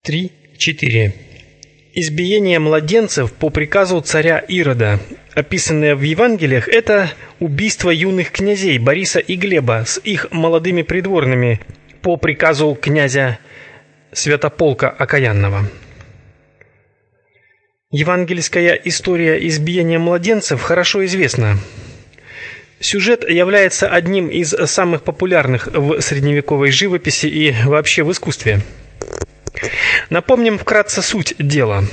3.4. Избиение младенцев по приказу царя Ирода, описанное в Евангелиях, это убийство юных князей Бориса и Глеба с их молодыми придворными по приказу князя Святополка Окаянного. Евангельская история избиения младенцев хорошо известна. Сюжет является одним из самых популярных в средневековой живописи и вообще в искусстве. Напомним вкратце суть дела.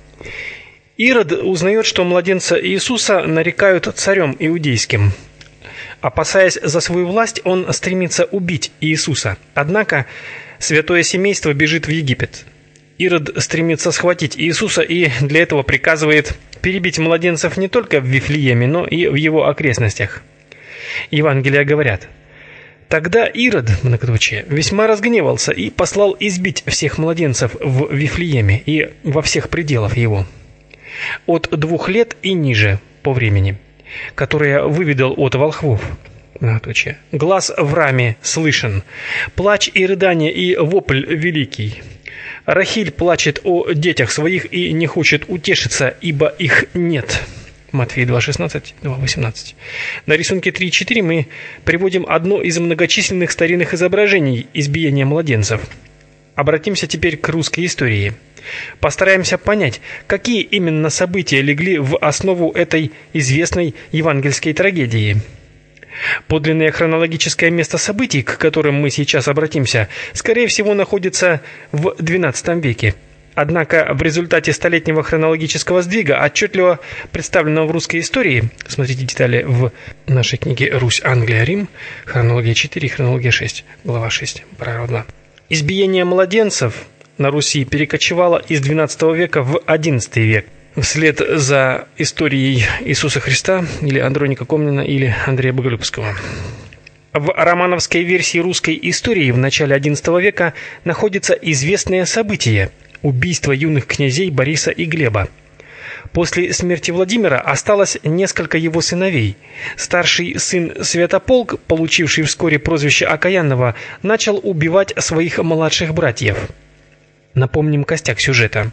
Ирод узнает, что младенца Иисуса нарекают царем иудейским. Опасаясь за свою власть, он стремится убить Иисуса. Однако святое семейство бежит в Египет. Ирод стремится схватить Иисуса и для этого приказывает перебить младенцев не только в Вифлееме, но и в его окрестностях. Евангелия говорят: «Тогда Ирод, многоточие, весьма разгневался и послал избить всех младенцев в Вифлееме и во всех пределах его, от 2 лет и ниже по времени, которые выведал от волхвов». Многоточие. «Глас в раме слышен, плач и рыдание и вопль великий. Рахиль плачет о детях своих и не хочет утешиться, ибо их нет». Матфея 2.16, 2.18. На рисунке 3.4 мы приводим одно из многочисленных старинных изображений избиения младенцев. Обратимся теперь к русской истории. Постараемся понять, какие именно события легли в основу этой известной евангельской трагедии. Подлинное хронологическое место событий, к которым мы сейчас обратимся, скорее всего, находится в XII веке. Однако в результате столетнего хронологического сдвига, отчетливо представленного в русской истории, смотрите детали в нашей книге «Русь, Англия, Рим», хронология 4, хронология 6, глава 6, параграф 2. Избиение младенцев на Руси перекочевало из XII века в XI век, вслед за историей Иисуса Христа или Андроника Комнина или Андрея Боголюбского. В романовской версии русской истории в начале XI века находится известное событие – убийство юных князей Бориса и Глеба. После смерти Владимира осталось несколько его сыновей. Старший сын Святополк, получивший вскоре прозвище Окаянного, начал убивать своих младших братьев. Напомним костяк сюжета.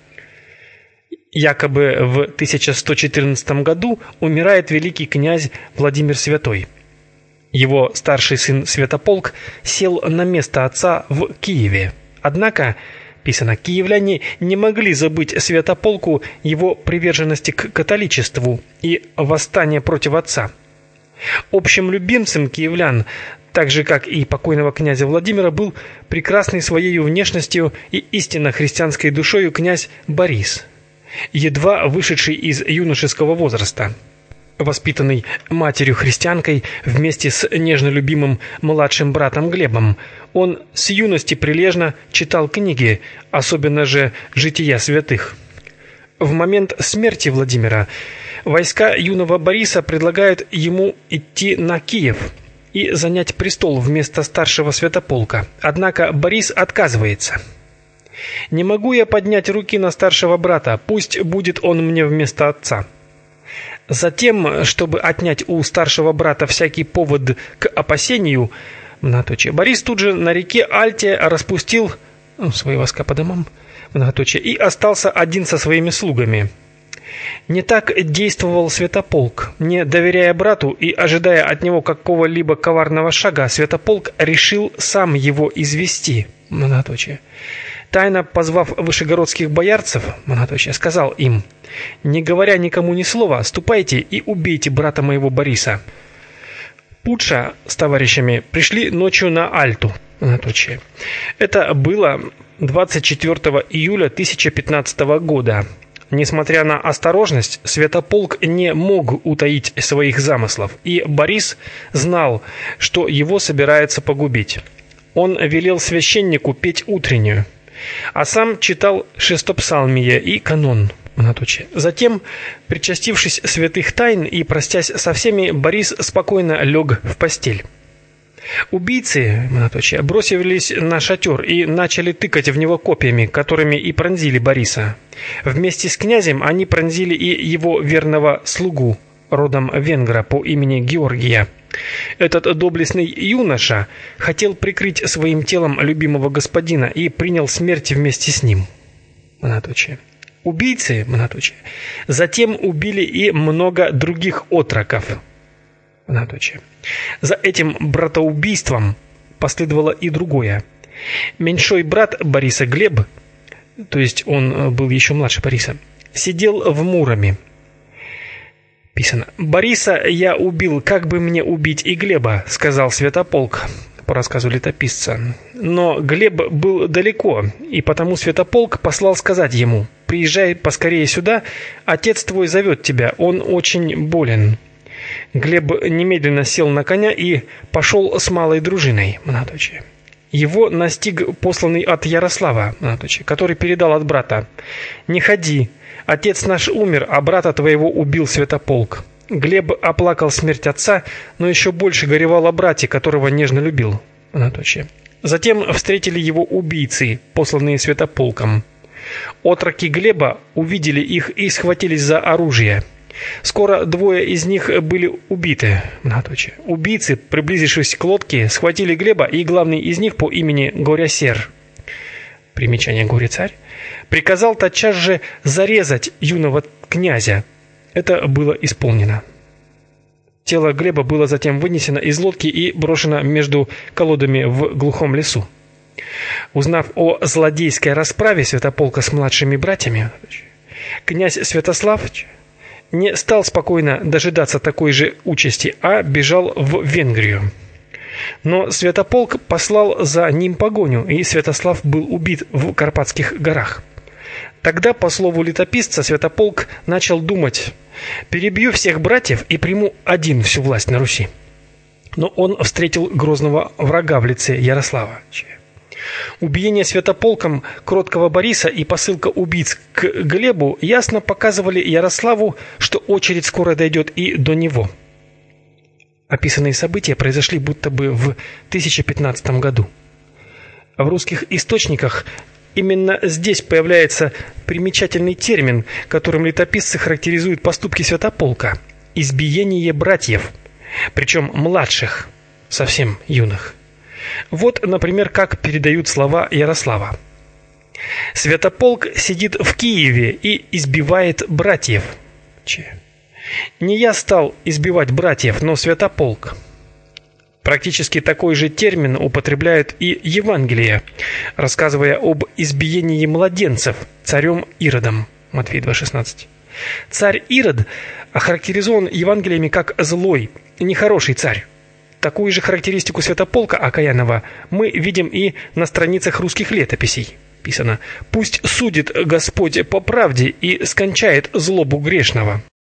Якобы в 1114 году умирает великий князь Владимир Святой. Его старший сын Святополк сел на место отца в Киеве. Однако, писано, киевляне не могли забыть Святополку его приверженности к католичеству и восстания против отца. Общим любимцем киевлян, так же как и покойного князя Владимира, был прекрасный своей внешностью и истинно христианской душою князь Борис, едва вышедший из юношеского возраста. Воспитанный матерью-христианкой вместе с нежно любимым младшим братом Глебом, он с юности прилежно читал книги, особенно же «Жития святых». В момент смерти Владимира войска юного Бориса предлагают ему идти на Киев и занять престол вместо старшего Святополка. Однако Борис отказывается. «Не могу я поднять руки на старшего брата, пусть будет он мне вместо отца». Затем, чтобы отнять у старшего брата всякий повод к опасению, Борис тут же на реке Альте распустил свои войска по домам, и остался один со своими слугами. Не так действовал Святополк. Не доверяя брату и ожидая от него какого-либо коварного шага, Святополк решил сам его извести. Тайно позвав вышегородских боярцев, сказал им: «Не говоря никому ни слова, ступайте и убейте брата моего Бориса». Путша с товарищами пришли ночью на Альту. Это было 24 июля 1015 года. Несмотря на осторожность, Святополк не мог утаить своих замыслов, и Борис знал, что его собирается погубить. Он велел священнику петь утреннюю, а сам читал шестопсалмие и канон. Затем, причастившись святых тайн и простясь со всеми, Борис спокойно лег в постель. Убийцы, бросились на шатер и начали тыкать в него копьями, которыми и пронзили Бориса. Вместе с князем они пронзили и его верного слугу родом венгра по имени Георгия. Этот доблестный юноша хотел прикрыть своим телом любимого господина и принял смерть вместе с ним. Многоточие. Убийцы, многоточие, затем убили и много других отроков. Многоточие. За этим братоубийством последовало и другое. Меньшой брат Бориса Глеб, то есть он был еще младше Бориса, сидел в Муроме. Писано: «Бориса я убил, как бы мне убить и Глеба», — сказал Святополк по рассказу летописца. Но Глеб был далеко, и потому Святополк послал сказать ему: «Приезжай поскорее сюда, отец твой зовет тебя, он очень болен». Глеб немедленно сел на коня и пошел с малой дружиной. Многоточие. Его настиг посланный от Ярослава, многоточие, который передал от брата: «Не ходи, отец наш умер, а брата твоего убил Святополк». Глеб оплакал смерть отца, но еще больше горевал о брате, которого нежно любил. Многоточие. Затем встретили его убийцы, посланные Святополком. Отроки Глеба увидели их и схватились за оружие. Скоро двое из них были убиты. Многоточие. Убийцы, приблизившись к лодке, схватили Глеба, и главный из них по имени Горя-Сер, примечание Горе-Царь, приказал тотчас же зарезать юного князя. Это было исполнено. Тело Глеба было затем вынесено из лодки и брошено между колодами в глухом лесу. Узнав о злодейской расправе Святополка с младшими братьями, князь Святослав не стал спокойно дожидаться такой же участи, а бежал в Венгрию. Но Святополк послал за ним погоню, и Святослав был убит в Карпатских горах. Тогда, по слову летописца, Святополк начал думать: «Перебью всех братьев и приму один всю власть на Руси». Но он встретил грозного врага в лице Ярослава. Убиение Святополком кроткого Бориса и посылка убийц к Глебу ясно показывали Ярославу, что очередь скоро дойдет и до него. Описанные события произошли будто бы в 1015 году. В русских источниках именно здесь появляется примечательный термин, которым летописцы характеризуют поступки Святополка – избиение братьев, причем младших, совсем юных. Вот, например, как передают слова Ярослава. «Святополк сидит в Киеве и избивает братьев». Не я стал избивать братьев, но Святополк. Практически такой же термин употребляют и Евангелие, рассказывая об избиении младенцев царем Иродом. Матфея 2,16. Царь Ирод охарактеризован Евангелиями как злой, нехороший царь. Такую же характеристику Святополка окаянного мы видим и на страницах русских летописей. Писано: «Пусть судит Господь по правде и скончает злобу грешного».